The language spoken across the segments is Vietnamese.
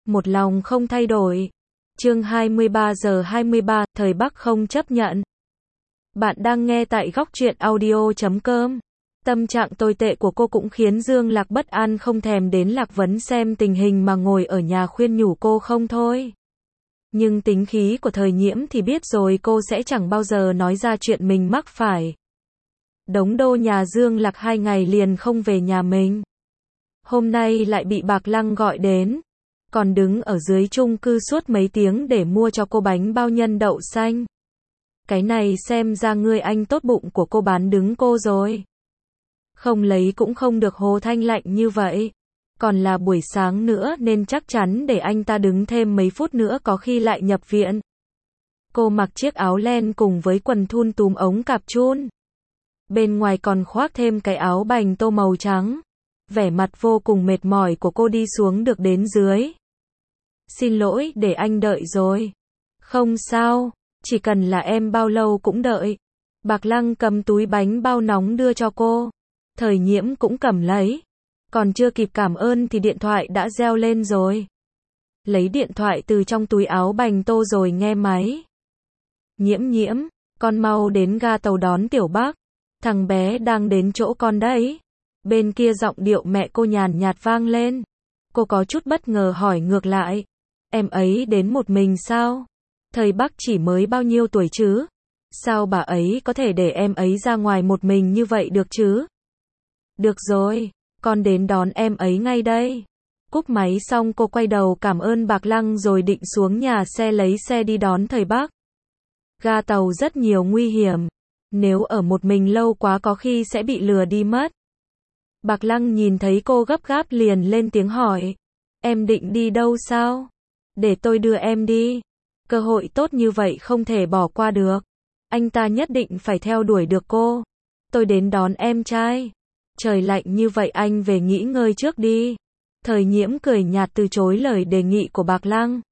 một lòng không thay đổi. Chương 23 giờ 23, thời Bắc không chấp nhận. Bạn đang nghe tại góc truyện audio.com. Tâm trạng tồi tệ của cô cũng khiến Dương Lạc bất an, không thèm đến Lạc Vấn xem tình hình mà ngồi ở nhà khuyên nhủ cô không thôi. Nhưng tính khí của Thời Nhiễm thì biết rồi, cô sẽ chẳng bao giờ nói ra chuyện mình mắc phải. Đống đô nhà Dương Lạc 2 ngày liền không về nhà mình. Hôm nay lại bị Bạc Lăng gọi đến. Còn đứng ở dưới chung cư suốt mấy tiếng để mua cho cô bánh bao nhân đậu xanh. Cái này xem ra ngươi anh tốt bụng của cô bán đứng cô rồi. Không lấy cũng không được Hồ Thanh lạnh như vậy. Còn là buổi sáng nữa nên chắc chắn để anh ta đứng thêm mấy phút nữa có khi lại nhập viện. Cô mặc chiếc áo len cùng với quần thun túm ống cạp chun. Bên ngoài còn khoác thêm cái áo bành tô màu trắng. Vẻ mặt vô cùng mệt mỏi của cô đi xuống được đến dưới. Xin lỗi, để anh đợi rồi. Không sao, chỉ cần là em bao lâu cũng đợi. Bạc Lăng cầm túi bánh bao nóng đưa cho cô. Thời Nhiễm cũng cầm lấy. Còn chưa kịp cảm ơn thì điện thoại đã reo lên rồi. Lấy điện thoại từ trong túi áo bành tô rồi nghe máy. Nhiễm, con mau đến ga tàu đón Tiểu Bắc. Thằng bé đang đến chỗ con đấy. Bên kia giọng điệu mẹ cô nhàn nhạt vang lên. Cô có chút bất ngờ hỏi ngược lại. Em ấy đến một mình sao? Thời Bắc chỉ mới bao nhiêu tuổi chứ? Sao bà ấy có thể để em ấy ra ngoài một mình như vậy được chứ? Được rồi, con đến đón em ấy ngay đây. Cúp máy xong cô quay đầu cảm ơn Bạc Lăng rồi định xuống nhà xe lấy xe đi đón Thời Bắc. Ga tàu rất nhiều nguy hiểm. Nếu ở một mình lâu quá có khi sẽ bị lừa đi mất. Bạc Lăng nhìn thấy cô gấp gáp liền lên tiếng hỏi. Em định đi đâu sao? Để tôi đưa em đi. Cơ hội tốt như vậy không thể bỏ qua được. Anh ta nhất định phải theo đuổi được cô. Tôi đến đón em trai. Trời lạnh như vậy anh về nghỉ ngơi trước đi. Thời Nhiễm cười nhạt từ chối lời đề nghị của Bạc Lăng.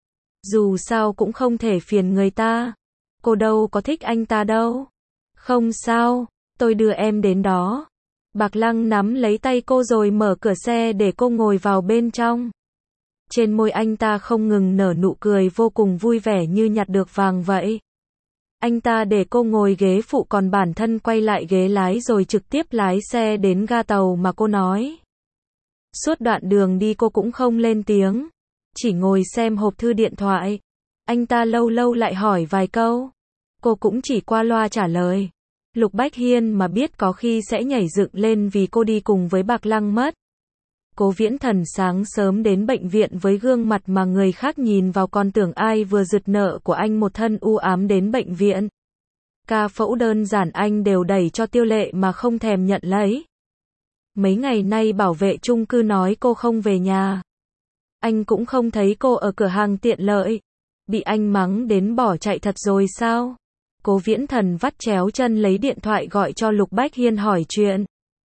Dù sao cũng không thể phiền người ta. Cô đâu có thích anh ta đâu. Không sao, tôi đưa em đến đó. Bạc Lăng nắm lấy tay cô rồi mở cửa xe để cô ngồi vào bên trong. Trên môi anh ta không ngừng nở nụ cười vô cùng vui vẻ như nhặt được vàng vậy. Anh ta để cô ngồi ghế phụ còn bản thân quay lại ghế lái rồi trực tiếp lái xe đến ga tàu mà cô nói. Suốt đoạn đường đi cô cũng không lên tiếng. Chỉ ngồi xem hộp thư điện thoại. Anh ta lâu lâu lại hỏi vài câu. Cô cũng chỉ qua loa trả lời. Lục Bách Hiên mà biết có khi sẽ nhảy dựng lên vì cô đi cùng với Bạc Lăng mất. Cố Viễn Thần sáng sớm đến bệnh viện với gương mặt mà người khác nhìn vào còn tưởng ai vừa giật nợ của anh, một thân u ám đến bệnh viện. Ca phẫu đơn giản anh đều đẩy cho Tiêu Lệ mà không thèm nhận lấy. Mấy ngày nay bảo vệ chung cư nói cô không về nhà. Anh cũng không thấy cô ở cửa hàng tiện lợi. Bị anh mắng đến bỏ chạy thật rồi sao? Cố Viễn Thần vắt chéo chân lấy điện thoại gọi cho Lục Bách Hiên hỏi chuyện.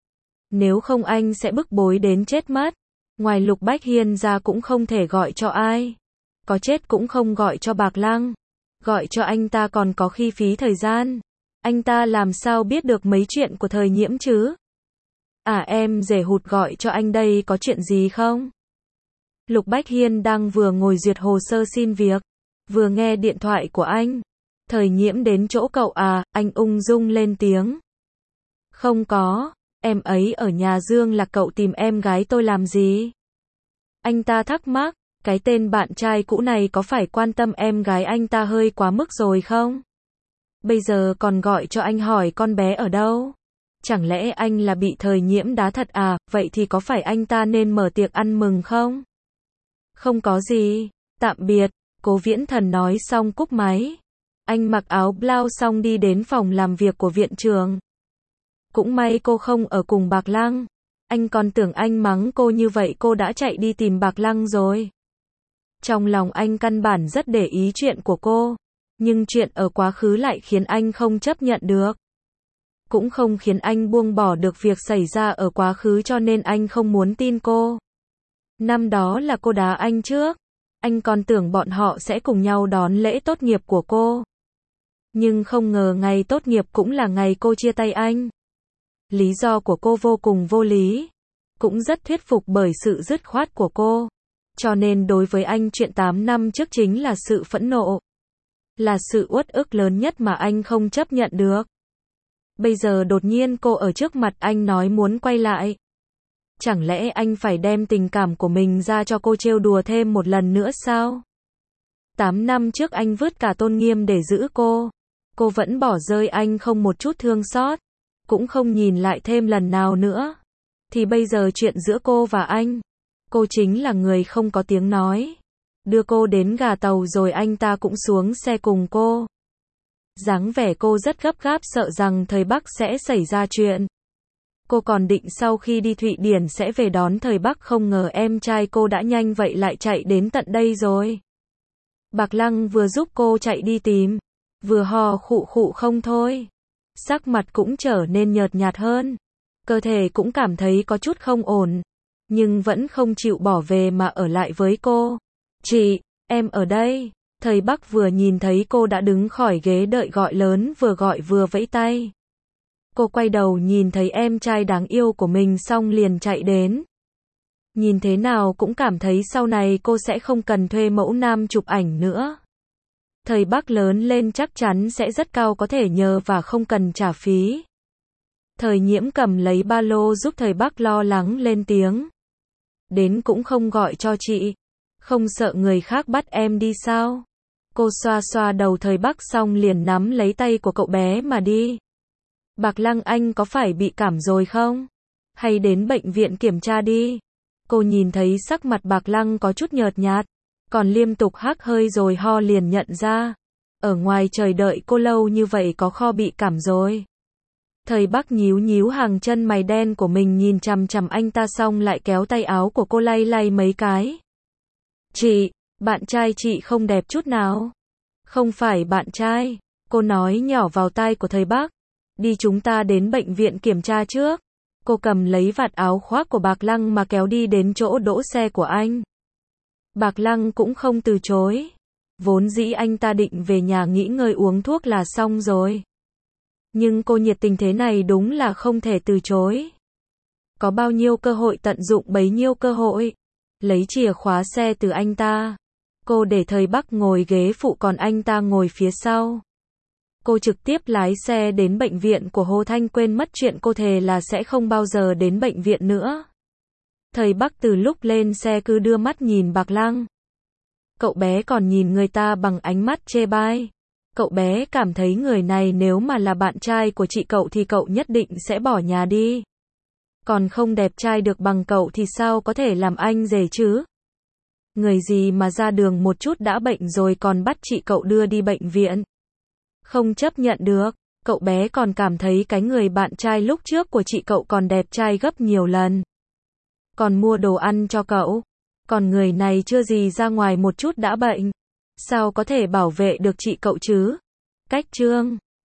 Nếu không anh sẽ bức bối đến chết mất. Ngoài Lục Bách Hiên ra cũng không thể gọi cho ai. Có chết cũng không gọi cho Bạc Lăng. Gọi cho anh ta còn có khi phí thời gian. Anh ta làm sao biết được mấy chuyện của Thời Nhiễm chứ? À em rể hụt gọi cho anh đây, có chuyện gì không? Lục Bách Hiên đang vừa ngồi duyệt hồ sơ xin việc. Vừa nghe điện thoại của anh. Thời Nhiễm đến chỗ cậu à, anh ung dung lên tiếng. Không có, em ấy ở nhà Dương Lạc, cậu tìm em gái tôi làm gì? Anh ta thắc mắc, cái tên bạn trai cũ này có phải quan tâm em gái anh ta hơi quá mức rồi không? Bây giờ còn gọi cho anh hỏi con bé ở đâu? Chẳng lẽ anh là bị Thời Nhiễm đá thật à, vậy thì có phải anh ta nên mở tiệc ăn mừng không? Không có gì, tạm biệt, Cố Viễn Thần nói xong cúp máy. Anh mặc áo blau xong đi đến phòng làm việc của viện trưởng. Cũng may cô không ở cùng Bạc Lăng. Anh còn tưởng anh mắng cô như vậy cô đã chạy đi tìm Bạc Lăng rồi. Trong lòng anh căn bản rất để ý chuyện của cô. Nhưng chuyện ở quá khứ lại khiến anh không chấp nhận được. Cũng không khiến anh buông bỏ được việc xảy ra ở quá khứ, cho nên anh không muốn tin cô. Năm đó là cô đá anh trước. Anh còn tưởng bọn họ sẽ cùng nhau đón lễ tốt nghiệp của cô. Nhưng không ngờ ngày tốt nghiệp cũng là ngày cô chia tay anh. Lý do của cô vô cùng vô lý. Cũng rất thuyết phục bởi sự dứt khoát của cô. Cho nên đối với anh chuyện 8 năm trước chính là sự phẫn nộ. Là sự uất ức lớn nhất mà anh không chấp nhận được. Bây giờ đột nhiên cô ở trước mặt anh nói muốn quay lại. Chẳng lẽ anh phải đem tình cảm của mình ra cho cô trêu đùa thêm một lần nữa sao? 8 năm trước anh vứt cả tôn nghiêm để giữ cô. Cô vẫn bỏ rơi anh không một chút thương xót. Cũng không nhìn lại thêm lần nào nữa. Thì bây giờ chuyện giữa cô và anh. Cô chính là người không có tiếng nói. Đưa cô đến gà tàu rồi anh ta cũng xuống xe cùng cô. Dáng vẻ cô rất gấp gáp sợ rằng Thời Bắc sẽ xảy ra chuyện. Cô còn định sau khi đi Thụy Điển sẽ về đón Thời Bắc, không ngờ em trai cô đã nhanh vậy lại chạy đến tận đây rồi. Bạc Lăng vừa giúp cô chạy đi tìm, vừa hò khụ khụ không thôi. Sắc mặt cũng trở nên nhợt nhạt hơn. Cơ thể cũng cảm thấy có chút không ổn. Nhưng vẫn không chịu bỏ về mà ở lại với cô. Chị, em ở đây. Thời Bắc vừa nhìn thấy cô đã đứng khỏi ghế đợi gọi lớn, vừa gọi vừa vẫy tay. Cô quay đầu nhìn thấy em trai đáng yêu của mình xong liền chạy đến. Nhìn thế nào cũng cảm thấy sau này cô sẽ không cần thuê mẫu nam chụp ảnh nữa. Thời Bắc lớn lên chắc chắn sẽ rất cao, có thể nhờ và không cần trả phí. Thời Nhiễm cầm lấy ba lô giúp Thời Bắc, lo lắng lên tiếng. Đến cũng không gọi cho chị. Không sợ người khác bắt em đi sao? Cô xoa xoa đầu Thời Bắc xong liền nắm lấy tay của cậu bé mà đi. Bạc Lăng, anh có phải bị cảm rồi không? Hay đến bệnh viện kiểm tra đi. Cô nhìn thấy sắc mặt Bạc Lăng có chút nhợt nhạt, còn liên tục hắt hơi rồi ho liền nhận ra. Ở ngoài trời đợi cô lâu như vậy có kho bị cảm rồi. Thời Bắc nhíu nhíu hàng chân mày đen của mình nhìn chằm chằm anh ta xong lại kéo tay áo của cô lay lay mấy cái. Chị, bạn trai chị không đẹp chút nào. Không phải bạn trai, cô nói nhỏ vào tai của Thời Bắc. Đi, chúng ta đến bệnh viện kiểm tra trước. Cô cầm lấy vạt áo khoác của Bạc Lăng mà kéo đi đến chỗ đỗ xe của anh. Bạc Lăng cũng không từ chối. Vốn dĩ anh ta định về nhà nghỉ ngơi uống thuốc là xong rồi. Nhưng cô nhiệt tình thế này đúng là không thể từ chối. Có bao nhiêu cơ hội tận dụng bấy nhiêu cơ hội. Lấy chìa khóa xe từ anh ta. Cô để Thời Bắc ngồi ghế phụ còn anh ta ngồi phía sau. Cô trực tiếp lái xe đến bệnh viện của Hồ Thanh, quên mất chuyện cô thề là sẽ không bao giờ đến bệnh viện nữa. Thời Bắc từ lúc lên xe cứ đưa mắt nhìn Bạc Lăng. Cậu bé còn nhìn người ta bằng ánh mắt chê bai. Cậu bé cảm thấy người này nếu mà là bạn trai của chị cậu thì cậu nhất định sẽ bỏ nhà đi. Còn không đẹp trai được bằng cậu thì sao có thể làm anh rể chứ? Người gì mà ra đường một chút đã bệnh rồi còn bắt chị cậu đưa đi bệnh viện. Không chấp nhận được, cậu bé còn cảm thấy cái người bạn trai lúc trước của chị cậu còn đẹp trai gấp nhiều lần. Còn mua đồ ăn cho cậu. Còn người này chưa gì ra ngoài một chút đã bệnh. Sao có thể bảo vệ được chị cậu chứ? Cách trương.